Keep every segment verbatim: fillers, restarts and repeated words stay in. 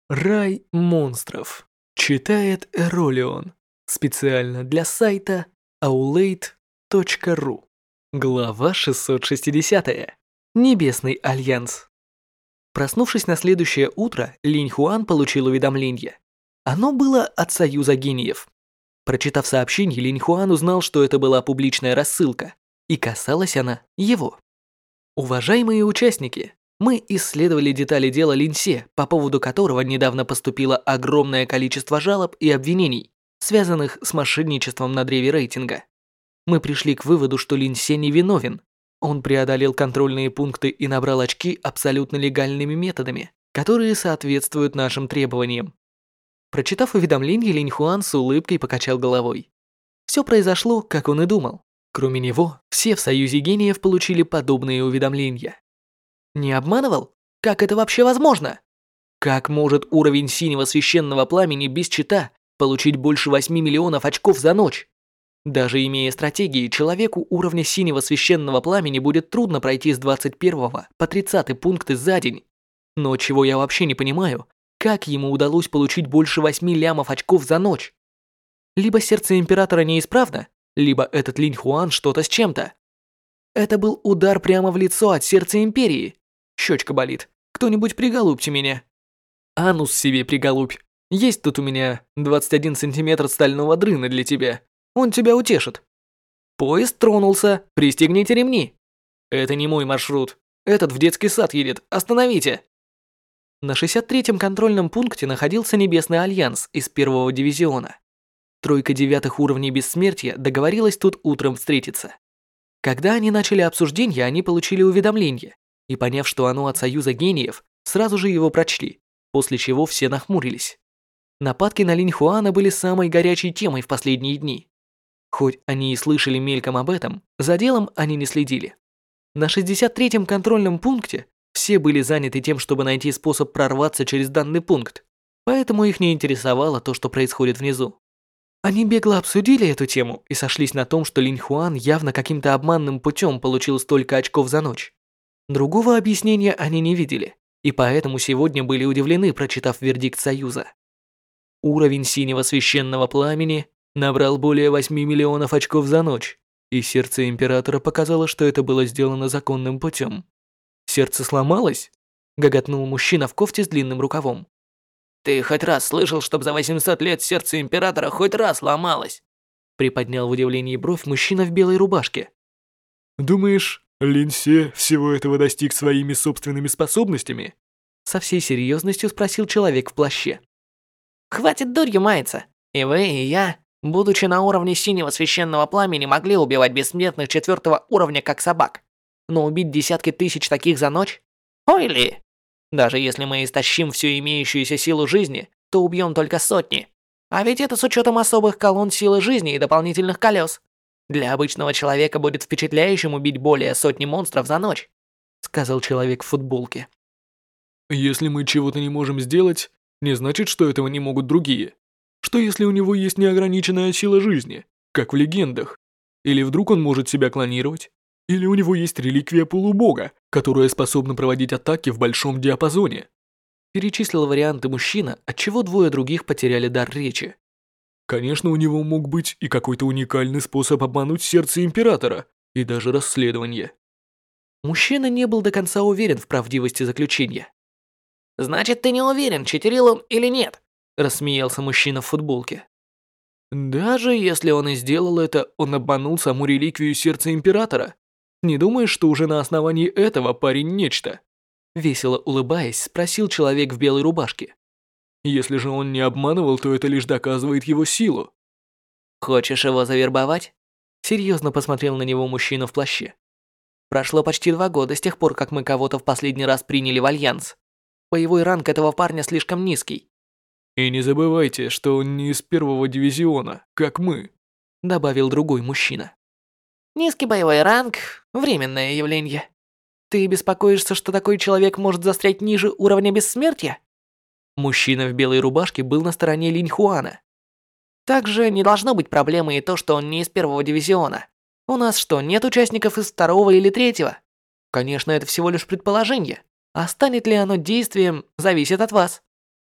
Рай монстров. Читает Эролион. Специально для сайта аулейт точка ру. Глава шестьсот шестьдесят. Небесный альянс. Проснувшись на следующее утро, Линь Хуан получил уведомление. Оно было от Союза гениев. Прочитав сообщение, Линь Хуан узнал, что это была публичная рассылка, и касалась она его. Уважаемые участники, мы исследовали детали дела Линьсе, по поводу которого недавно поступило огромное количество жалоб и обвинений, связанных с мошенничеством на древе рейтинга. Мы пришли к выводу, что Линьсе невиновен. Он преодолел контрольные пункты и набрал очки абсолютно легальными методами, которые соответствуют нашим требованиям. Прочитав уведомление, Линь Хуан с улыбкой покачал головой. Все произошло, как он и думал. Кроме него, все в Союзе гениев получили подобные уведомления. Не обманывал? Как это вообще возможно? Как может уровень синего священного пламени без чита получить больше восьми миллионов очков за ночь? Даже имея стратегии, человеку уровня синего священного пламени будет трудно пройти с двадцать первого по тридцатый пункты за день. Но чего я вообще не понимаю, как ему удалось получить больше восьми лямов очков за ночь? Либо сердце императора неисправно, либо этот Линь Хуан что-то с чем-то. Это был удар прямо в лицо от сердца империи. Щечка болит. Кто-нибудь приголубьте меня. Анус себе приголубь. Есть тут у меня двадцать один сантиметр стального дрына для тебя. Он тебя утешит. Поезд тронулся. Пристегните ремни. Это не мой маршрут. Этот в детский сад едет. Остановите. На шестьдесят третьем контрольном пункте находился Небесный альянс из первого дивизиона. Тройка девятых уровней бессмертия договорилась тут утром встретиться. Когда они начали обсуждение, они получили уведомление, и, поняв, что оно от Союза гениев, сразу же его прочли, после чего все нахмурились. Нападки на Линь Хуана были самой горячей темой в последние дни. Хоть они и слышали мельком об этом, за делом они не следили. На шестьдесят третьем контрольном пункте все были заняты тем, чтобы найти способ прорваться через данный пункт, поэтому их не интересовало то, что происходит внизу. Они бегло обсудили эту тему и сошлись на том, что Линь Хуан явно каким-то обманным путем получил столько очков за ночь. Другого объяснения они не видели, и поэтому сегодня были удивлены, прочитав вердикт Союза. Уровень синего священного пламени набрал более восьми миллионов очков за ночь, и сердце императора показало, что это было сделано законным путем. «Сердце сломалось?» – гоготнул мужчина в кофте с длинным рукавом. «Ты хоть раз слышал, чтоб за восемьсот лет сердце императора хоть раз ломалось?» Приподнял в удивлении бровь мужчина в белой рубашке. «Думаешь, Линьсе всего этого достиг своими собственными способностями?» Со всей серьезностью спросил человек в плаще. «Хватит дурью маяться. И вы, и я, будучи на уровне синего священного пламени, могли убивать бессмертных четвертого уровня как собак. Но убить десятки тысяч таких за ночь? Ой ли! Даже если мы истощим всю имеющуюся силу жизни, то убьем только сотни. А ведь это с учетом особых колонн силы жизни и дополнительных колес. Для обычного человека будет впечатляющим убить более сотни монстров за ночь», сказал человек в футболке. «Если мы чего-то не можем сделать, не значит, что этого не могут другие. Что если у него есть неограниченная сила жизни, как в легендах? Или вдруг он может себя клонировать? Или у него есть реликвия полубога, которая способна проводить атаки в большом диапазоне?» Перечислил варианты мужчина, отчего двое других потеряли дар речи. «Конечно, у него мог быть и какой-то уникальный способ обмануть сердце императора, и даже расследование». Мужчина не был до конца уверен в правдивости заключения. «Значит, ты не уверен, читерил он или нет?» Рассмеялся мужчина в футболке. «Даже если он и сделал это, он обманул саму реликвию сердца императора. Не думаешь, что уже на основании этого парень нечто?» Весело улыбаясь, спросил человек в белой рубашке. «Если же он не обманывал, то это лишь доказывает его силу». «Хочешь его завербовать?» Серьезно посмотрел на него мужчина в плаще. «Прошло почти два года с тех пор, как мы кого-то в последний раз приняли в альянс. Боевой ранг этого парня слишком низкий». «И не забывайте, что он не из первого дивизиона, как мы», добавил другой мужчина. «Низкий боевой ранг – временное явление. Ты беспокоишься, что такой человек может застрять ниже уровня бессмертия?» Мужчина в белой рубашке был на стороне Линь Хуана. «Также не должно быть проблемы и то, что он не из первого дивизиона. У нас что, нет участников из второго или третьего? Конечно, это всего лишь предположение. А станет ли оно действием, зависит от вас.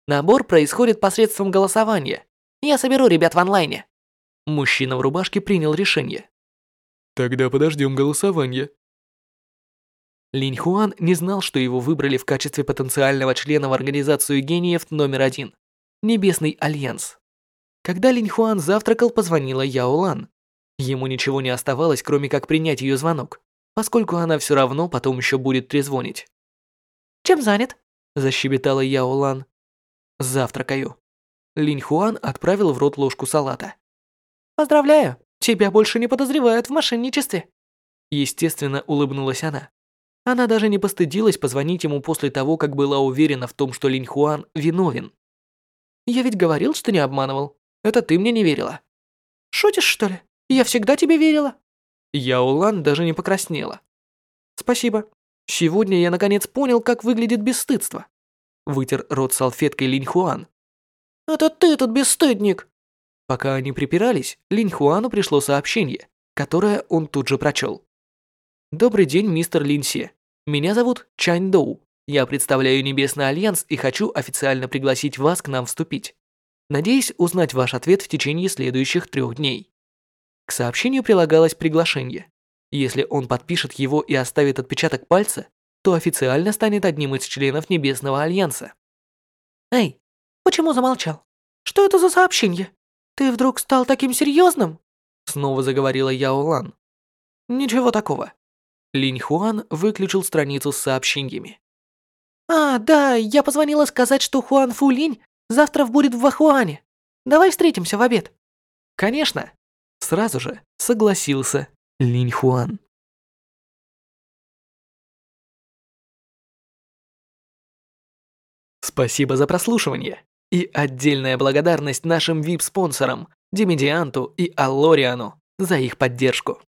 Набор происходит посредством голосования. Я соберу ребят в онлайне. Мужчина в рубашке принял решение. Тогда подождем голосования. Линь Хуан не знал, что его выбрали в качестве потенциального члена в организацию гениев номер один – Небесный Альянс. Когда Линь Хуан завтракал, позвонила Яо Лан. Ему ничего не оставалось, кроме как принять ее звонок, поскольку она все равно потом еще будет трезвонить. Чем занят? – защебетала Яо Лан. «Завтракаю». Линь Хуан отправил в рот ложку салата. Поздравляю, тебя больше не подозревают в мошенничестве. Естественно, улыбнулась она. Она даже не постыдилась позвонить ему после того, как была уверена в том, что Линь Хуан виновен. «Я ведь говорил, что не обманывал. Это ты мне не верила». «Шутишь, что ли? Я всегда тебе верила». Яо Лан даже не покраснела. «Спасибо. Сегодня я наконец понял, как выглядит бесстыдство». Вытер рот салфеткой Линь Хуан. «Это ты тут бесстыдник». Пока они припирались, Линь Хуану пришло сообщение, которое он тут же прочел. «Добрый день, мистер Лин Се. Меня зовут Чань Доу. Я представляю Небесный Альянс и хочу официально пригласить вас к нам вступить. Надеюсь узнать ваш ответ в течение следующих трех дней». К сообщению прилагалось приглашение. Если он подпишет его и оставит отпечаток пальца, то официально станет одним из членов Небесного Альянса. «Эй, почему замолчал? Что это за сообщение? Ты вдруг стал таким серьезным?» Снова заговорила Яо Лан. «Ничего такого». Линь Хуан выключил страницу с сообщениями. «А, да, я позвонила сказать, что Хуан Фу Линь завтра будет в Вахуане. Давай встретимся в обед». «Конечно». Сразу же согласился Линь Хуан. Спасибо за прослушивание. И отдельная благодарность нашим ви ай пи-спонсорам Димедианту и Аллориану за их поддержку.